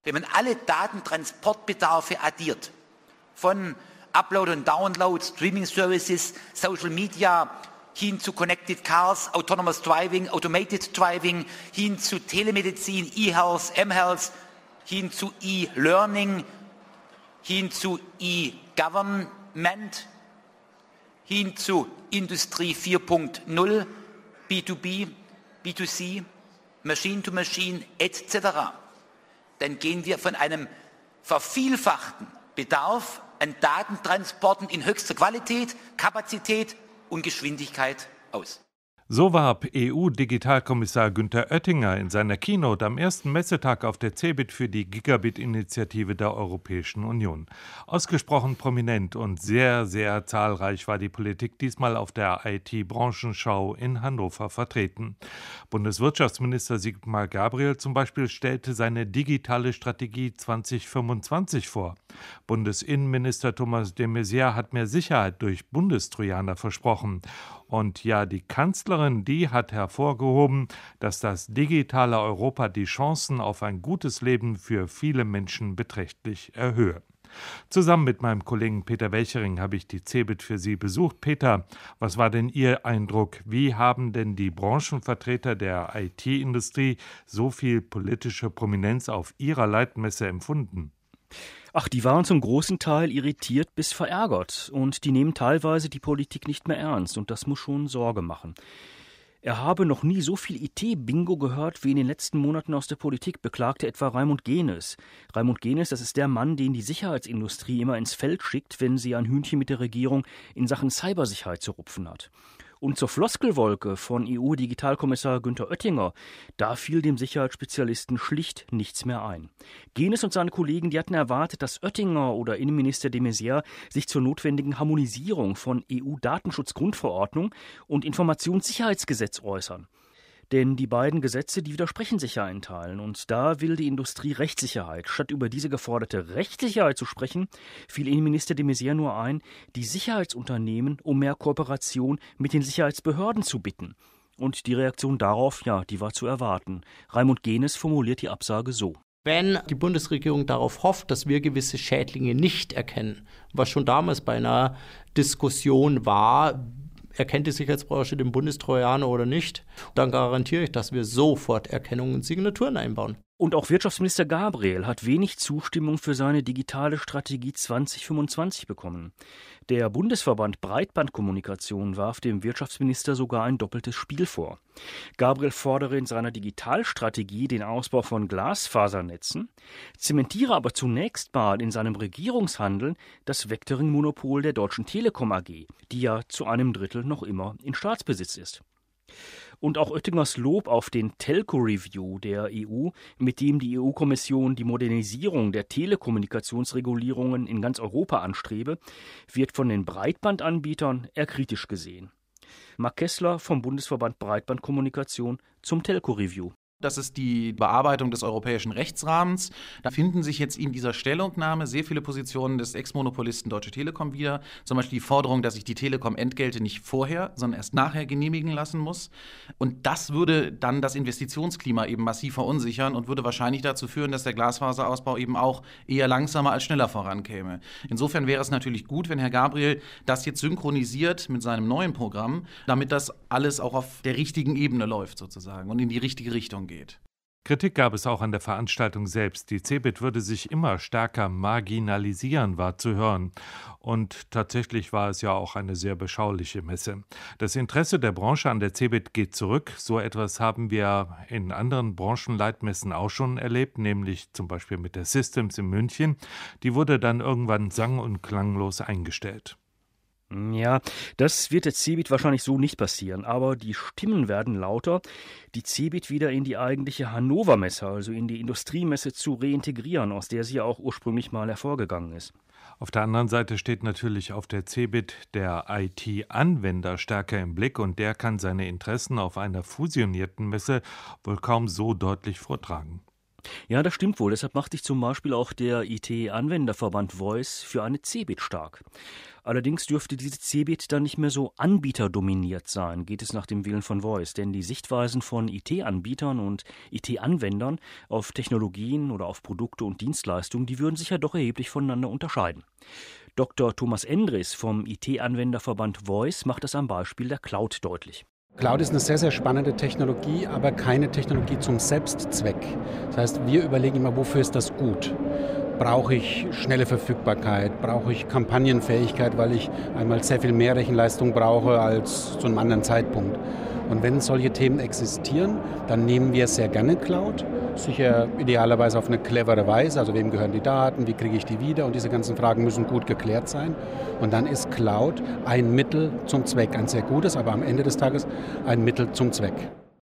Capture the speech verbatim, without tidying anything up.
Wenn man alle Datentransportbedarfe addiert, von Upload und Download, Streaming Services, Social Media, hin zu Connected Cars, Autonomous Driving, Automated Driving, hin zu Telemedizin, E-Health, M-Health, hin zu E-Learning, hin zu E-Government, hin zu Industrie vier Punkt null, B zwei B, B zwei C, Machine to Machine et cetera. Dann gehen wir von einem vervielfachten Bedarf an Datentransporten in höchster Qualität, Kapazität und Geschwindigkeit aus. So warb E U-Digitalkommissar Günther Oettinger in seiner Keynote am ersten Messetag auf der CeBIT für die Gigabit-Initiative der Europäischen Union. Ausgesprochen prominent und sehr, sehr zahlreich war die Politik diesmal auf der I T-Branchenschau in Hannover vertreten. Bundeswirtschaftsminister Sigmar Gabriel zum Beispiel stellte seine digitale Strategie zwanzig fünfundzwanzig vor. Bundesinnenminister Thomas de Maizière hat mehr Sicherheit durch Bundestrojaner versprochen. Und ja, die Kanzlerin, die hat hervorgehoben, dass das digitale Europa die Chancen auf ein gutes Leben für viele Menschen beträchtlich erhöhe. Zusammen mit meinem Kollegen Peter Welchering habe ich die CeBIT für Sie besucht. Peter, was war denn Ihr Eindruck? Wie haben denn die Branchenvertreter der I T-Industrie so viel politische Prominenz auf ihrer Leitmesse empfunden? Ach, die waren zum großen Teil irritiert bis verärgert und die nehmen teilweise die Politik nicht mehr ernst und das muss schon Sorge machen. Er habe noch nie so viel I T-Bingo gehört wie in den letzten Monaten aus der Politik, beklagte etwa Raimund Gehnes. Raimund Gehnes, das ist der Mann, den die Sicherheitsindustrie immer ins Feld schickt, wenn sie ein Hühnchen mit der Regierung in Sachen Cybersicherheit zu rupfen hat. Und zur Floskelwolke von E U-Digitalkommissar Günther Oettinger, da fiel dem Sicherheitsspezialisten schlicht nichts mehr ein. Gehnes und seine Kollegen, die hatten erwartet, dass Oettinger oder Innenminister de Maizière sich zur notwendigen Harmonisierung von E U-Datenschutzgrundverordnung und Informationssicherheitsgesetz äußern. Denn die beiden Gesetze, die widersprechen sich ja in Teilen. Und da will die Industrie Rechtssicherheit. Statt über diese geforderte Rechtssicherheit zu sprechen, fiel Innenminister de Maizière nur ein, die Sicherheitsunternehmen um mehr Kooperation mit den Sicherheitsbehörden zu bitten. Und die Reaktion darauf, ja, die war zu erwarten. Raimund Gehnes formuliert die Absage so. Wenn die Bundesregierung darauf hofft, dass wir gewisse Schädlinge nicht erkennen, was schon damals bei einer Diskussion war, erkennt die Sicherheitsbranche den Bundestrojaner oder nicht, dann garantiere ich, dass wir sofort Erkennung und Signaturen einbauen. Und auch Wirtschaftsminister Gabriel hat wenig Zustimmung für seine digitale Strategie zwanzig fünfundzwanzig bekommen. Der Bundesverband Breitbandkommunikation warf dem Wirtschaftsminister sogar ein doppeltes Spiel vor. Gabriel fordere in seiner Digitalstrategie den Ausbau von Glasfasernetzen, zementiere aber zunächst mal in seinem Regierungshandeln das Vectoring-Monopol der Deutschen Telekom A G, die ja zu einem Drittel noch immer in Staatsbesitz ist. Und auch Oettingers Lob auf den Telco-Review der E U, mit dem die E U-Kommission die Modernisierung der Telekommunikationsregulierungen in ganz Europa anstrebe, wird von den Breitbandanbietern eher kritisch gesehen. Marc Kessler vom Bundesverband Breitbandkommunikation zum Telco-Review. Das ist die Bearbeitung des europäischen Rechtsrahmens. Da finden sich jetzt in dieser Stellungnahme sehr viele Positionen des Ex-Monopolisten Deutsche Telekom wieder. Zum Beispiel die Forderung, dass sich die Telekom Entgelte nicht vorher, sondern erst nachher genehmigen lassen muss. Und das würde dann das Investitionsklima eben massiv verunsichern und würde wahrscheinlich dazu führen, dass der Glasfaserausbau eben auch eher langsamer als schneller vorankäme. Insofern wäre es natürlich gut, wenn Herr Gabriel das jetzt synchronisiert mit seinem neuen Programm, damit das alles auch auf der richtigen Ebene läuft sozusagen und in die richtige Richtung geht. Kritik gab es auch an der Veranstaltung selbst. Die CeBIT würde sich immer stärker marginalisieren, war zu hören. Und tatsächlich war es ja auch eine sehr beschauliche Messe. Das Interesse der Branche an der CeBIT geht zurück. So etwas haben wir in anderen Branchenleitmessen auch schon erlebt, nämlich zum Beispiel mit der Systems in München. Die wurde dann irgendwann sang- und klanglos eingestellt. Ja, das wird der CeBIT wahrscheinlich so nicht passieren, aber die Stimmen werden lauter, die CeBIT wieder in die eigentliche Hannover-Messe, also in die Industriemesse zu reintegrieren, aus der sie ja auch ursprünglich mal hervorgegangen ist. Auf der anderen Seite steht natürlich auf der CeBIT der I T-Anwender stärker im Blick und der kann seine Interessen auf einer fusionierten Messe wohl kaum so deutlich vortragen. Ja, das stimmt wohl. Deshalb macht sich zum Beispiel auch der I T-Anwenderverband Voice für eine Cebit stark. Allerdings dürfte diese Cebit dann nicht mehr so anbieterdominiert sein, geht es nach dem Willen von Voice. Denn die Sichtweisen von I T-Anbietern und I T-Anwendern auf Technologien oder auf Produkte und Dienstleistungen, die würden sich ja doch erheblich voneinander unterscheiden. Doktor Thomas Endres vom I T-Anwenderverband Voice macht das am Beispiel der Cloud deutlich. Cloud ist eine sehr, sehr spannende Technologie, aber keine Technologie zum Selbstzweck. Das heißt, wir überlegen immer, wofür ist das gut? Brauche ich schnelle Verfügbarkeit? Brauche ich Kampagnenfähigkeit, weil ich einmal sehr viel mehr Rechenleistung brauche als zu einem anderen Zeitpunkt? Und wenn solche Themen existieren, dann nehmen wir sehr gerne Cloud. Sicher idealerweise auf eine clevere Weise, also wem gehören die Daten, wie kriege ich die wieder, und diese ganzen Fragen müssen gut geklärt sein. Und dann ist Cloud ein Mittel zum Zweck, ein sehr gutes, aber am Ende des Tages ein Mittel zum Zweck.